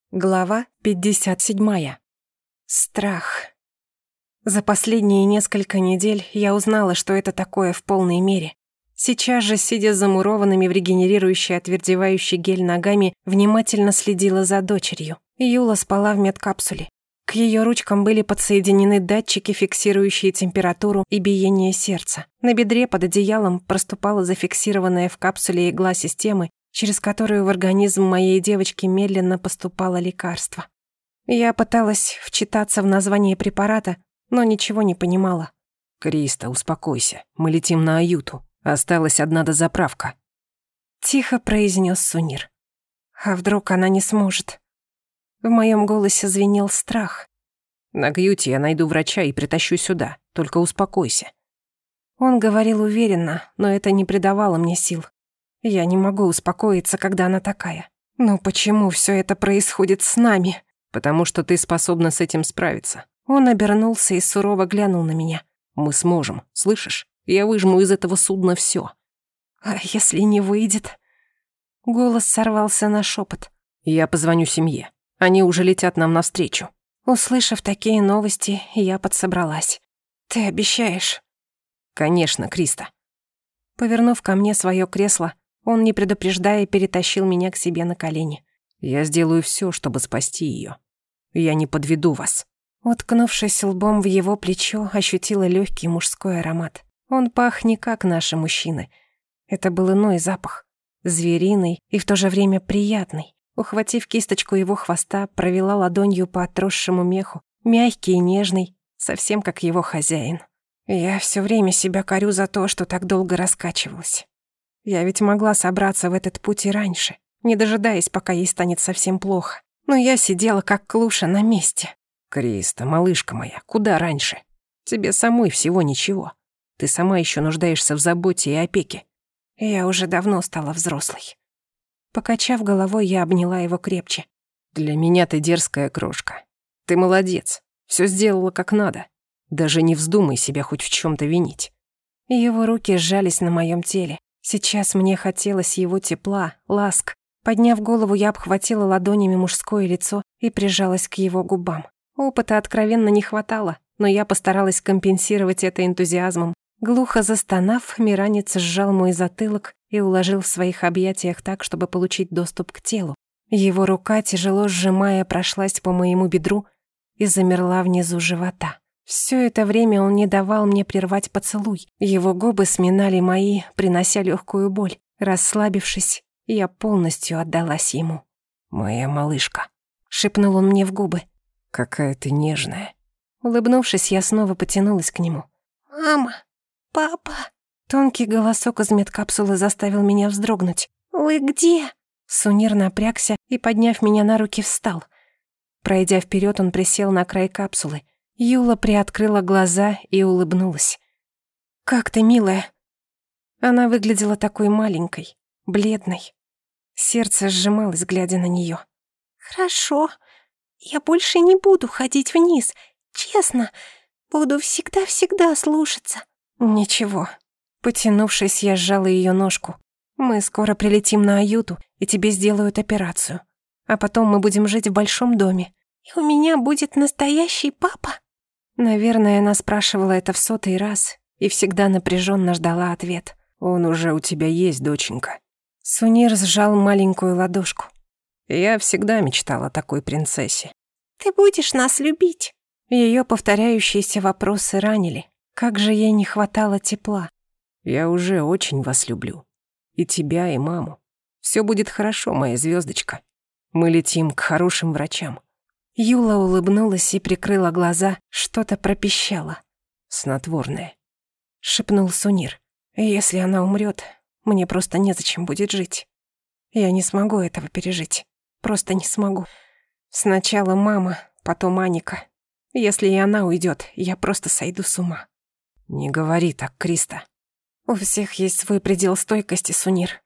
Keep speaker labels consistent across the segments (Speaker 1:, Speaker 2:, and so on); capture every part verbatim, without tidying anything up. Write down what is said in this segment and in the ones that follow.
Speaker 1: Глава пятьдесят семь. Страх. За последние несколько недель я узнала, что это такое в полной мере. Сейчас же, сидя замурованными в регенерирующий отвердевающий гель ногами, внимательно следила за дочерью. Юла спала в медкапсуле. К ее ручкам были подсоединены датчики, фиксирующие температуру и биение сердца. На бедре под одеялом проступала зафиксированная в капсуле игла системы, через которую в организм моей девочки медленно поступало лекарство. Я пыталась вчитаться в название препарата, но ничего не понимала.
Speaker 2: «Криста, успокойся, мы летим на Аюту. Осталась одна дозаправка»,
Speaker 1: — тихо произнес Сунир. «А вдруг она не сможет?» В моем голосе звенел страх.
Speaker 2: «На Аюте я найду врача и притащу сюда, только успокойся».
Speaker 1: Он говорил уверенно, но это не придавало мне сил. Я не могу успокоиться, когда она такая. Но почему всё это происходит с нами?
Speaker 2: Потому что ты способна с этим справиться.
Speaker 1: Он обернулся и сурово глянул на меня.
Speaker 2: Мы сможем, слышишь? Я выжму из этого судна всё.
Speaker 1: А если не выйдет? Голос сорвался на шёпот.
Speaker 2: Я позвоню семье. Они уже летят нам навстречу.
Speaker 1: Услышав такие новости, я подсобралась. Ты обещаешь?
Speaker 2: Конечно, Криста.
Speaker 1: Повернув ко мне своё кресло, он, не предупреждая, перетащил меня к себе на колени.
Speaker 2: «Я сделаю всё, чтобы спасти её. Я не подведу вас».
Speaker 1: Уткнувшись лбом в его плечо, ощутила лёгкий мужской аромат. Он пах не как наши мужчины. Это был иной запах. Звериный и в то же время приятный. Ухватив кисточку его хвоста, провела ладонью по отросшему меху. Мягкий и нежный, совсем как его хозяин. Я всё время себя корю за то, что так долго раскачивалась. Я ведь могла собраться в этот путь и раньше, не дожидаясь, пока ей станет совсем плохо. Но я сидела как клуша на месте.
Speaker 2: «Криста, малышка моя, куда раньше? Тебе самой всего ничего. Ты сама еще нуждаешься в заботе и опеке».
Speaker 1: Я уже давно стала взрослой. Покачав головой, я обняла его крепче.
Speaker 2: «Для меня ты дерзкая крошка. Ты молодец, все сделала как надо. Даже не вздумай себя хоть в чем-то винить».
Speaker 1: Его руки сжались на моем теле. Сейчас мне хотелось его тепла, ласк. Подняв голову, я обхватила ладонями мужское лицо и прижалась к его губам. Опыта откровенно не хватало, но я постаралась компенсировать это энтузиазмом. Глухо застонав, Миранец сжал мой затылок и уложил в своих объятиях так, чтобы получить доступ к телу. Его рука, тяжело сжимая, прошлась по моему бедру и замерла внизу живота. Всё это время он не давал мне прервать поцелуй. Его губы сминали мои, принося легкую боль. Расслабившись, я полностью отдалась ему.
Speaker 2: «Моя малышка»,
Speaker 1: — шепнул он мне в губы.
Speaker 2: «Какая ты нежная».
Speaker 1: Улыбнувшись, я снова потянулась к нему. «Мама, папа». Тонкий голосок из медкапсулы заставил меня вздрогнуть. «Вы где?» Сунир напрягся и, подняв меня на руки, встал. Пройдя вперед, он присел на край капсулы. Юла приоткрыла глаза и улыбнулась. «Как ты, милая?» Она выглядела такой маленькой, бледной. Сердце сжималось, глядя на неё. «Хорошо. Я больше не буду ходить вниз. Честно. Буду всегда-всегда слушаться». «Ничего». Потянувшись, я сжала её ножку. «Мы скоро прилетим на Аюту, и тебе сделают операцию. А потом мы будем жить в большом доме. И у меня будет настоящий папа?» Наверное, она спрашивала это в сотый раз и всегда напряженно ждала ответ.
Speaker 2: «Он уже у тебя есть, доченька».
Speaker 1: Сунир сжал маленькую ладошку.
Speaker 2: «Я всегда мечтала о такой принцессе».
Speaker 1: «Ты будешь нас любить?» Её повторяющиеся вопросы ранили. Как же ей не хватало тепла.
Speaker 2: «Я уже очень вас люблю. И тебя, и маму. Всё будет хорошо, моя звёздочка. Мы летим к хорошим врачам».
Speaker 1: Юла улыбнулась и прикрыла глаза, что-то пропищала.
Speaker 2: «Снотворное»,
Speaker 1: — шепнул Сунир. «Если она умрёт, мне просто незачем будет жить. Я не смогу этого пережить. Просто не смогу. Сначала мама, потом Аника. Если и она уйдёт, я просто сойду с ума».
Speaker 2: «Не говори так, Криста».
Speaker 1: «У всех есть свой предел стойкости, Сунир.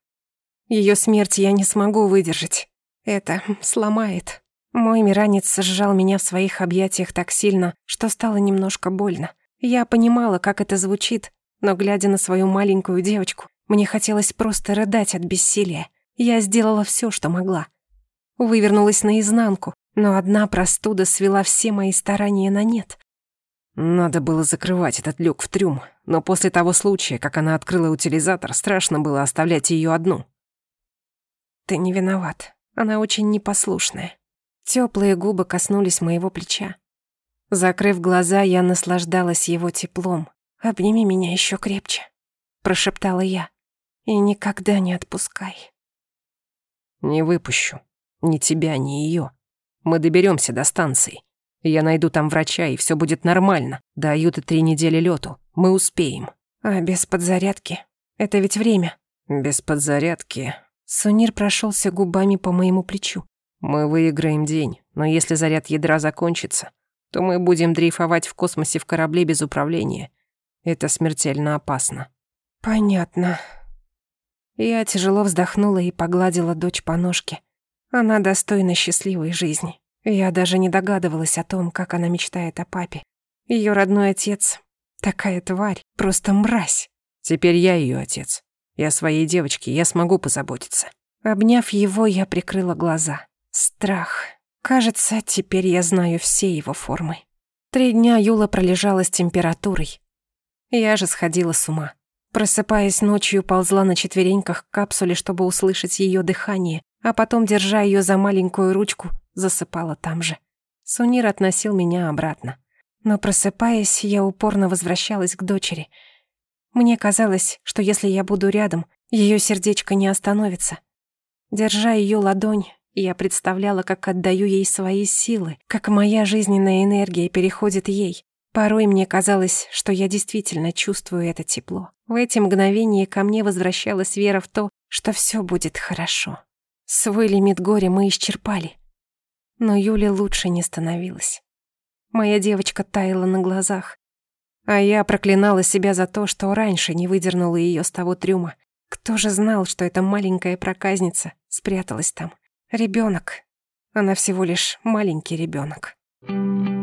Speaker 1: Её смерть я не смогу выдержать. Это сломает». Мой Миранец сжал меня в своих объятиях так сильно, что стало немножко больно. Я понимала, как это звучит, но, глядя на свою маленькую девочку, мне хотелось просто рыдать от бессилия. Я сделала всё, что могла. вывернулась наизнанку, но одна простуда свела все мои старания на нет.
Speaker 2: Надо было закрывать этот люк в трюм, но после того случая, как она открыла утилизатор, страшно было оставлять ее одну.
Speaker 1: Ты не виноват. Она очень непослушная. Теплые губы коснулись моего плеча. Закрыв глаза, я наслаждалась его теплом. «Обними меня еще крепче», — прошептала я. «И никогда не отпускай».
Speaker 2: Не выпущу. Ни тебя, ни ее. Мы доберемся до станции. Я найду там врача, и все будет нормально. Дают и три недели лету. Мы успеем.
Speaker 1: А без подзарядки? Это ведь время.
Speaker 2: Без подзарядки.
Speaker 1: Сунир прошелся губами по моему плечу.
Speaker 2: Мы выиграем день, но если заряд ядра закончится, то мы будем дрейфовать в космосе в корабле без управления. Это смертельно опасно.
Speaker 1: Понятно. Я тяжело вздохнула и погладила дочь по ножке. Она достойна счастливой жизни. Я даже не догадывалась о том, как она мечтает о папе. Ее родной отец — такая тварь, просто мразь.
Speaker 2: Теперь я ее отец. Я своей девочке, я смогу позаботиться.
Speaker 1: Обняв его, я прикрыла глаза. Страх. Кажется, теперь я знаю все его формы. Три дня Юла пролежала с температурой. Я же сходила с ума. Просыпаясь ночью, ползла на четвереньках к капсуле, чтобы услышать ее дыхание, а потом, держа ее за маленькую ручку, засыпала там же. Сунир относил меня обратно. Но просыпаясь, я упорно возвращалась к дочери. Мне казалось, что если я буду рядом, ее сердечко не остановится. Держа ее ладонь, я представляла, как отдаю ей свои силы, как моя жизненная энергия переходит ей. Порой мне казалось, что я действительно чувствую это тепло. В эти мгновения ко мне возвращалась вера в то, что все будет хорошо. Свой лимит горя мы исчерпали. Но Юле лучше не становилось. Моя девочка таяла на глазах. А я проклинала себя за то, что раньше не выдернула ее с того трюма. Кто же знал, что эта маленькая проказница спряталась там? Ребенок. Она всего лишь маленький ребенок.